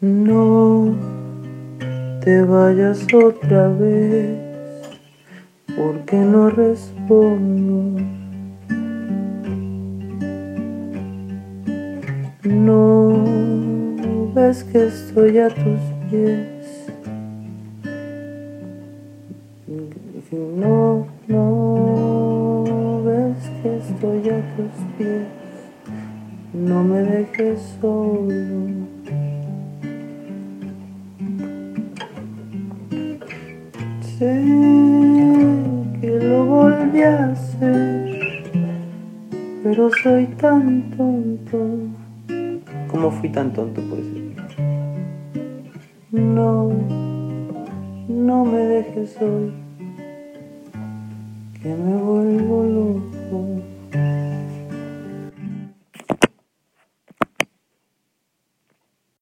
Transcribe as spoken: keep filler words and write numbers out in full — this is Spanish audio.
No te vayas otra vez, porque no respondo. No ves que estoy a tus pies. No, no ves que estoy a tus pies. No me dejes solo. Sé que lo volví a hacer, pero soy tan tonto. ¿Cómo fui tan tonto por eso? No, no me dejes hoy, que me vuelvo loco.